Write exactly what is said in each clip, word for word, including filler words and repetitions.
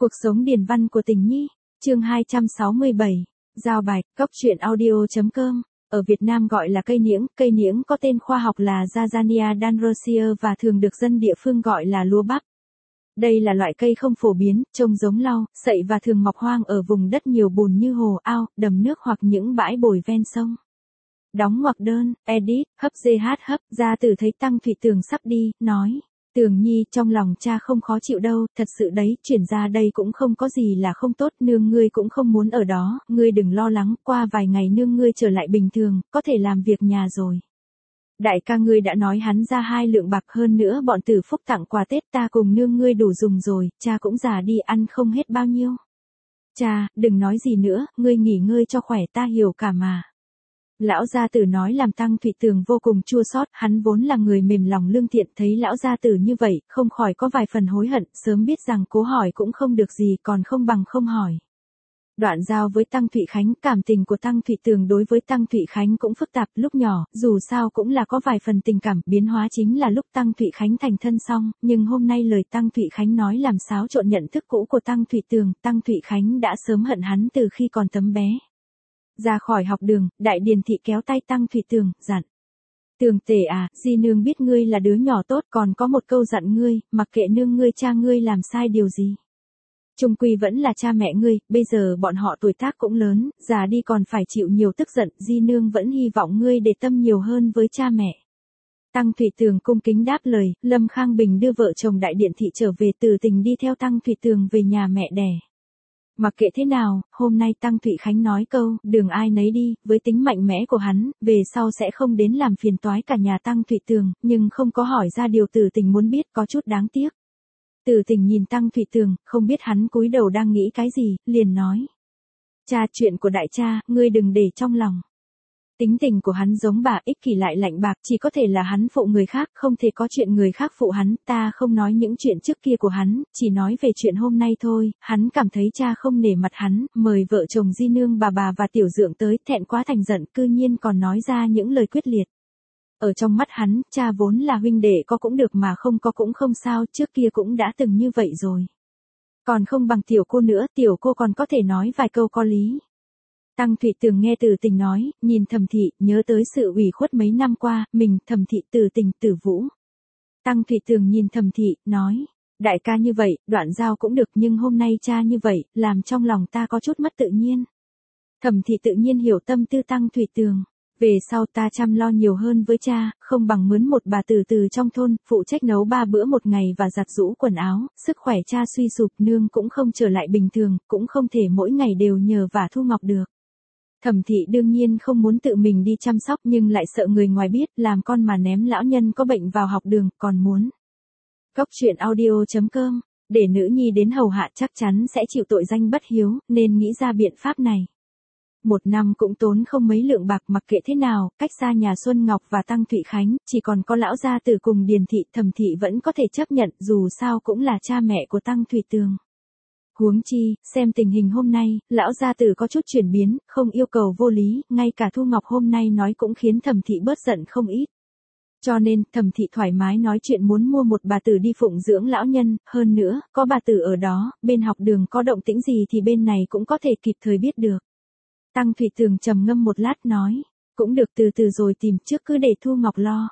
Cuộc sống điền văn của Tình Nhi, chương hai trăm sáu mươi bảy, giao bài, cóc truyện audio.com. Ở Việt Nam gọi là cây niễng, cây niễng có tên khoa học là Jazania danrosia và thường được dân địa phương gọi là lúa bắp. Đây là loại cây không phổ biến, trông giống lau, sậy và thường mọc hoang ở vùng đất nhiều bùn như hồ, ao, đầm nước hoặc những bãi bồi ven sông. Đóng ngoặc đơn, edit, hấp dê hát hấp, Gia Tử thấy Tăng Thụy Tường sắp đi, nói. Tường Nhi, trong lòng cha không khó chịu đâu, thật sự đấy, chuyển ra đây cũng không có gì là không tốt, nương ngươi cũng không muốn ở đó, ngươi đừng lo lắng, qua vài ngày nương ngươi trở lại bình thường, có thể làm việc nhà rồi. Đại ca ngươi đã nói hắn ra hai lượng bạc, hơn nữa bọn Tử Phúc tặng quà Tết, ta cùng nương ngươi đủ dùng rồi, cha cũng già đi, ăn không hết bao nhiêu. Cha, đừng nói gì nữa, ngươi nghỉ ngơi cho khỏe, ta hiểu cả mà. Lão gia tử nói làm Tăng Thụy Tường vô cùng chua xót, hắn vốn là người mềm lòng lương thiện, thấy lão gia tử như vậy, không khỏi có vài phần hối hận, sớm biết rằng cố hỏi cũng không được gì, còn không bằng không hỏi. Đoạn giao với Tăng Thụy Khánh, cảm tình của Tăng Thụy Tường đối với Tăng Thụy Khánh cũng phức tạp, lúc nhỏ, dù sao cũng là có vài phần tình cảm, biến hóa chính là lúc Tăng Thụy Khánh thành thân xong, nhưng hôm nay lời Tăng Thụy Khánh nói làm xáo trộn nhận thức cũ của Tăng Thụy Tường, Tăng Thụy Khánh đã sớm hận hắn từ khi còn tấm bé. Ra khỏi học đường, Đại Điền Thị kéo tay Tăng Thụy Tường, dặn. Tường tể à, di nương biết ngươi là đứa nhỏ tốt, còn có một câu dặn ngươi, mặc kệ nương ngươi cha ngươi làm sai điều gì. Chung quy vẫn là cha mẹ ngươi, bây giờ bọn họ tuổi tác cũng lớn, già đi còn phải chịu nhiều tức giận, di nương vẫn hy vọng ngươi để tâm nhiều hơn với cha mẹ. Tăng Thụy Tường cung kính đáp lời, Lâm Khang Bình đưa vợ chồng Đại Điện Thị trở về, Từ Tình đi theo Tăng Thụy Tường về nhà mẹ đẻ. Mặc kệ thế nào, hôm nay Tăng Thụy Khánh nói câu, đường ai nấy đi, với tính mạnh mẽ của hắn, về sau sẽ không đến làm phiền toái cả nhà Tăng Thụy Tường, nhưng không có hỏi ra điều Từ Tình muốn biết, có chút đáng tiếc. Từ Tình nhìn Tăng Thụy Tường, không biết hắn cúi đầu đang nghĩ cái gì, liền nói. Cha, chuyện của đại cha, ngươi đừng để trong lòng. Tính tình của hắn giống bà, ích kỷ lại lạnh bạc, chỉ có thể là hắn phụ người khác, không thể có chuyện người khác phụ hắn, ta không nói những chuyện trước kia của hắn, chỉ nói về chuyện hôm nay thôi, hắn cảm thấy cha không nể mặt hắn, mời vợ chồng di nương bà bà và tiểu dượng tới, thẹn quá thành giận, cư nhiên còn nói ra những lời quyết liệt. Ở trong mắt hắn, cha vốn là huynh đệ có cũng được mà không có cũng không sao, trước kia cũng đã từng như vậy rồi. Còn không bằng tiểu cô nữa, tiểu cô còn có thể nói vài câu có lý. Tăng Thụy Tường nghe Từ Tình nói, nhìn Thẩm Thị, nhớ tới sự ủy khuất mấy năm qua, mình, Thẩm Thị, Từ Tình, Tử Vũ. Tăng Thụy Tường nhìn Thẩm Thị, nói, đại ca như vậy, đoạn giao cũng được, nhưng hôm nay cha như vậy, làm trong lòng ta có chút mất tự nhiên. Thẩm Thị tự nhiên hiểu tâm tư Tăng Thụy Tường. Về sau ta chăm lo nhiều hơn với cha, không bằng mướn một bà từ từ trong thôn, phụ trách nấu ba bữa một ngày và giặt giũ quần áo, sức khỏe cha suy sụp, nương cũng không trở lại bình thường, cũng không thể mỗi ngày đều nhờ vả Thu Ngọc được. Thẩm Thị đương nhiên không muốn tự mình đi chăm sóc nhưng lại sợ người ngoài biết, làm con mà ném lão nhân có bệnh vào học đường, còn muốn. Cóc truyện audio.com, để nữ nhi đến hầu hạ chắc chắn sẽ chịu tội danh bất hiếu, nên nghĩ ra biện pháp này. Một năm cũng tốn không mấy lượng bạc, mặc kệ thế nào, cách xa nhà Xuân Ngọc và Tăng Thụy Khánh, chỉ còn có lão gia tử cùng Điền Thị, Thẩm Thị vẫn có thể chấp nhận, dù sao cũng là cha mẹ của Tăng Thụy Tường. Huống chi, xem tình hình hôm nay, lão gia tử có chút chuyển biến, không yêu cầu vô lý, ngay cả Thu Ngọc hôm nay nói cũng khiến Thẩm Thị bớt giận không ít. Cho nên, Thẩm Thị thoải mái nói chuyện muốn mua một bà tử đi phụng dưỡng lão nhân, hơn nữa, có bà tử ở đó, bên học đường có động tĩnh gì thì bên này cũng có thể kịp thời biết được. Tăng Thụy Tường trầm ngâm một lát nói, cũng được, từ từ rồi tìm, trước cứ để Thu Ngọc lo.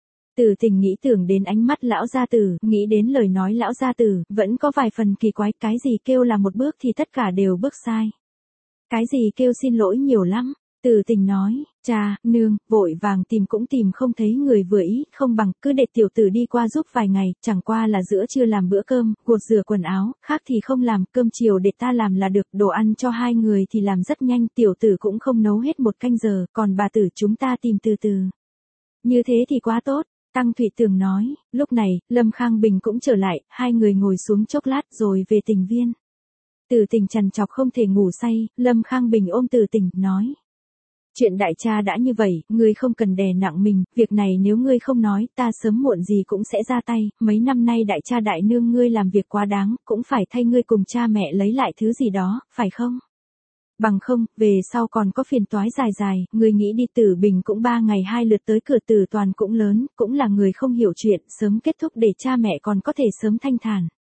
Từ Tình nghĩ tưởng đến ánh mắt lão gia tử, nghĩ đến lời nói lão gia tử, vẫn có vài phần kỳ quái, cái gì kêu là một bước thì tất cả đều bước sai. Cái gì kêu xin lỗi nhiều lắm. Từ Tình nói, cha, nương, vội vàng tìm cũng tìm không thấy người vừa ý, không bằng, cứ để tiểu tử đi qua giúp vài ngày, chẳng qua là giữa trưa làm bữa cơm, gột rửa quần áo, khác thì không làm, cơm chiều để ta làm là được, đồ ăn cho hai người thì làm rất nhanh, tiểu tử cũng không nấu hết một canh giờ, còn bà tử chúng ta tìm từ từ. Như thế thì quá tốt. Tăng Thụy Tường nói, lúc này, Lâm Khang Bình cũng trở lại, hai người ngồi xuống chốc lát rồi về Tình viên. Từ Tình trằn trọc không thể ngủ say, Lâm Khang Bình ôm Từ Tình, nói. Chuyện đại cha đã như vậy, ngươi không cần đè nặng mình, việc này nếu ngươi không nói, ta sớm muộn gì cũng sẽ ra tay, mấy năm nay đại cha đại nương ngươi làm việc quá đáng, cũng phải thay ngươi cùng cha mẹ lấy lại thứ gì đó, phải không? Bằng không, về sau còn có phiền toái dài dài, ngươi nghĩ đi Tử Bình cũng ba ngày hai lượt tới cửa Tử Toàn cũng lớn, cũng là người không hiểu chuyện, sớm kết thúc để cha mẹ còn có thể sớm thanh thản.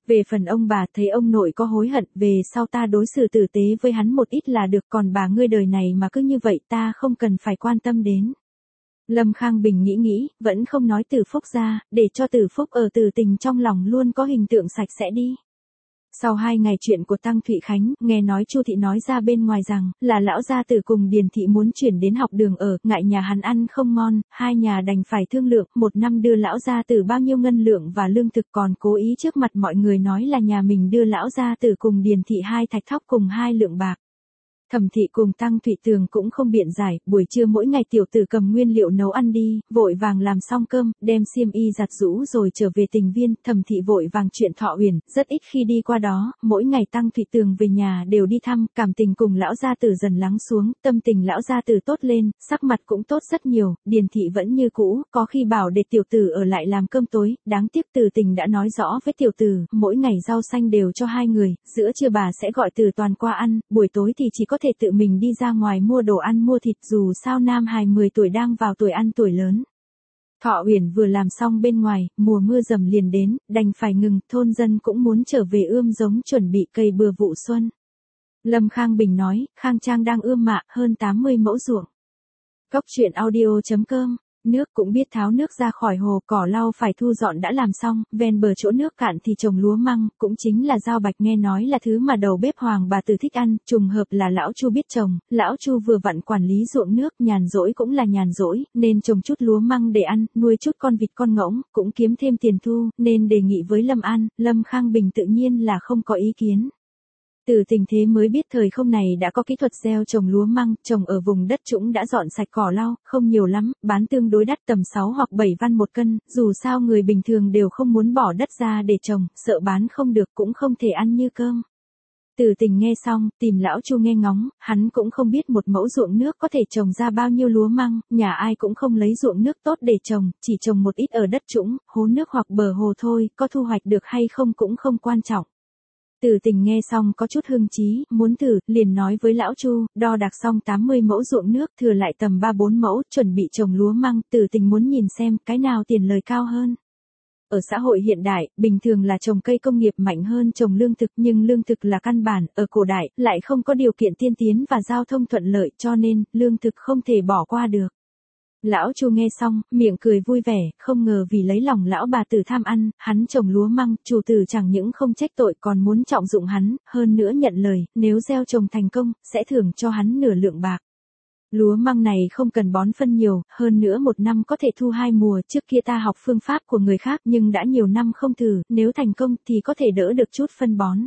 Về phần ông bà, thấy ông nội có hối hận, về sau ta đối xử tử tế với hắn một ít là được, còn bà ngươi đời này mà cứ như vậy ta không cần phải quan tâm đến. Lâm Khang Bình nghĩ nghĩ, vẫn không nói Từ Phúc ra, để cho Từ Phúc ở Từ Tình trong lòng luôn có hình tượng sạch sẽ đi. Sau hai ngày chuyện của Tăng Thụy Khánh, nghe nói Chu thị nói ra bên ngoài rằng, là lão gia tử cùng Điền thị muốn chuyển đến học đường ở, ngại nhà hắn ăn không ngon, hai nhà đành phải thương lượng, một năm đưa lão gia tử bao nhiêu ngân lượng và lương thực, còn cố ý trước mặt mọi người nói là nhà mình đưa lão gia tử cùng Điền thị hai thạch thóc cùng hai lượng bạc. Thẩm thị cùng Tăng Thụy Tường cũng không biện giải, buổi trưa mỗi ngày tiểu tử cầm nguyên liệu nấu ăn đi, vội vàng làm xong cơm, đem xiêm y giặt rũ rồi trở về Tình Viên. Thẩm thị vội vàng chuyện Thọ Uyển, rất ít khi đi qua đó, mỗi ngày Tăng Thụy Tường về nhà đều đi thăm, cảm tình cùng lão gia tử dần lắng xuống, tâm tình lão gia tử tốt lên, sắc mặt cũng tốt rất nhiều. Điền thị vẫn như cũ, có khi bảo để tiểu tử ở lại làm cơm tối, đáng tiếc Từ Tình đã nói rõ với tiểu tử, mỗi ngày rau xanh đều cho hai người, giữa trưa bà sẽ gọi Từ Toàn qua ăn, buổi tối thì chỉ có thể tự mình đi ra ngoài mua đồ ăn mua thịt, dù sao nam hài mười tuổi đang vào tuổi ăn tuổi lớn. Thọ Uyển vừa làm xong bên ngoài, mùa mưa dầm liền đến, đành phải ngừng, thôn dân cũng muốn trở về ươm giống chuẩn bị cày bừa vụ xuân. Lâm Khang Bình nói, Khang Trang đang ươm mạ, hơn tám mươi mẫu ruộng. Cốc truyện audio chấm com. Nước cũng biết tháo nước ra khỏi hồ, cỏ lau phải thu dọn đã làm xong, ven bờ chỗ nước cạn thì trồng lúa măng, cũng chính là rau bạch, nghe nói là thứ mà đầu bếp Hoàng bà Từ thích ăn, trùng hợp là lão Chu biết trồng, lão Chu vừa vặn quản lý ruộng nước, nhàn rỗi cũng là nhàn rỗi, nên trồng chút lúa măng để ăn, nuôi chút con vịt con ngỗng, cũng kiếm thêm tiền thu, nên đề nghị với Lâm An, Lâm Khang Bình tự nhiên là không có ý kiến. Từ Tình thế mới biết thời không này đã có kỹ thuật gieo trồng lúa măng, trồng ở vùng đất trũng đã dọn sạch cỏ lau, không nhiều lắm, bán tương đối đắt tầm sáu hoặc bảy văn một cân, dù sao người bình thường đều không muốn bỏ đất ra để trồng, sợ bán không được cũng không thể ăn như cơm. Từ Tình nghe xong, tìm lão Chu nghe ngóng, hắn cũng không biết một mẫu ruộng nước có thể trồng ra bao nhiêu lúa măng, nhà ai cũng không lấy ruộng nước tốt để trồng, chỉ trồng một ít ở đất trũng, hố nước hoặc bờ hồ thôi, có thu hoạch được hay không cũng không quan trọng. Từ Tình nghe xong có chút hưng chí, muốn thử, liền nói với lão Chu, đo đạc xong tám mươi mẫu ruộng nước, thừa lại tầm ba bốn mẫu, chuẩn bị trồng lúa măng. Từ Tình muốn nhìn xem, cái nào tiền lời cao hơn. Ở xã hội hiện đại, bình thường là trồng cây công nghiệp mạnh hơn trồng lương thực, nhưng lương thực là căn bản, ở cổ đại, lại không có điều kiện tiên tiến và giao thông thuận lợi, cho nên, lương thực không thể bỏ qua được. Lão Chu nghe xong, miệng cười vui vẻ, không ngờ vì lấy lòng lão bà tử tham ăn, hắn trồng lúa măng, chủ tử chẳng những không trách tội còn muốn trọng dụng hắn, hơn nữa nhận lời, nếu gieo trồng thành công, sẽ thưởng cho hắn nửa lượng bạc. Lúa măng này không cần bón phân nhiều, hơn nữa một năm có thể thu hai mùa, trước kia ta học phương pháp của người khác nhưng đã nhiều năm không thử, nếu thành công thì có thể đỡ được chút phân bón.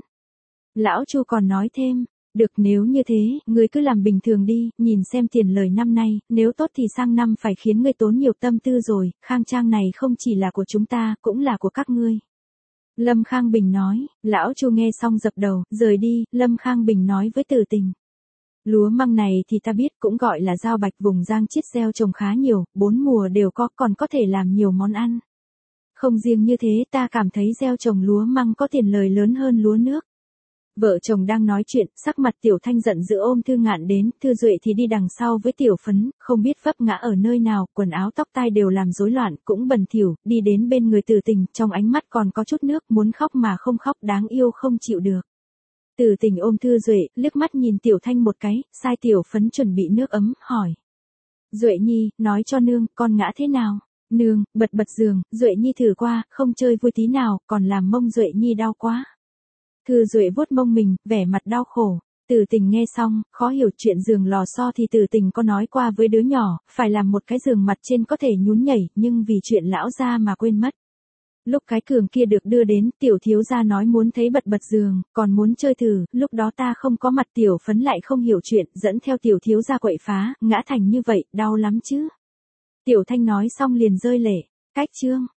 Lão Chu còn nói thêm. Được, nếu như thế, ngươi cứ làm bình thường đi, nhìn xem tiền lời năm nay, nếu tốt thì sang năm phải khiến ngươi tốn nhiều tâm tư rồi, Khang Trang này không chỉ là của chúng ta, cũng là của các ngươi. Lâm Khang Bình nói, lão Chu nghe xong dập đầu, rời đi, Lâm Khang Bình nói với Từ Tình. Lúa măng này thì ta biết, cũng gọi là rau bạch, vùng Giang Chiết gieo trồng khá nhiều, bốn mùa đều có, còn có thể làm nhiều món ăn. Không riêng như thế, ta cảm thấy gieo trồng lúa măng có tiền lời lớn hơn lúa nước. Vợ chồng đang nói chuyện, sắc mặt Tiểu Thanh giận dữ ôm Thư Ngạn đến, Thư Duệ thì đi đằng sau với Tiểu Phấn, không biết vấp ngã ở nơi nào, quần áo tóc tai đều làm rối loạn, cũng bẩn thỉu, đi đến bên người Từ Tình, trong ánh mắt còn có chút nước, muốn khóc mà không khóc, đáng yêu không chịu được. Từ Tình ôm Thư Duệ, liếc mắt nhìn Tiểu Thanh một cái, sai Tiểu Phấn chuẩn bị nước ấm, hỏi. Duệ Nhi, nói cho nương, con ngã thế nào? Nương, bật bật giường, Duệ Nhi thử qua, không chơi vui tí nào, còn làm mông Duệ Nhi đau quá. Thư Duệ vuốt mông mình, vẻ mặt đau khổ. Từ Tình nghe xong, khó hiểu chuyện giường lò xo thì Từ Tình có nói qua với đứa nhỏ, phải làm một cái giường mặt trên có thể nhún nhảy, nhưng vì chuyện lão gia mà quên mất. Lúc cái giường kia được đưa đến, Tiểu thiếu gia nói muốn thấy bật bật giường, còn muốn chơi thử, lúc đó ta không có mặt. Tiểu Phấn lại không hiểu chuyện, dẫn theo Tiểu thiếu gia quậy phá, ngã thành như vậy, đau lắm chứ. Tiểu Thanh nói xong liền rơi lệ. Cách chương.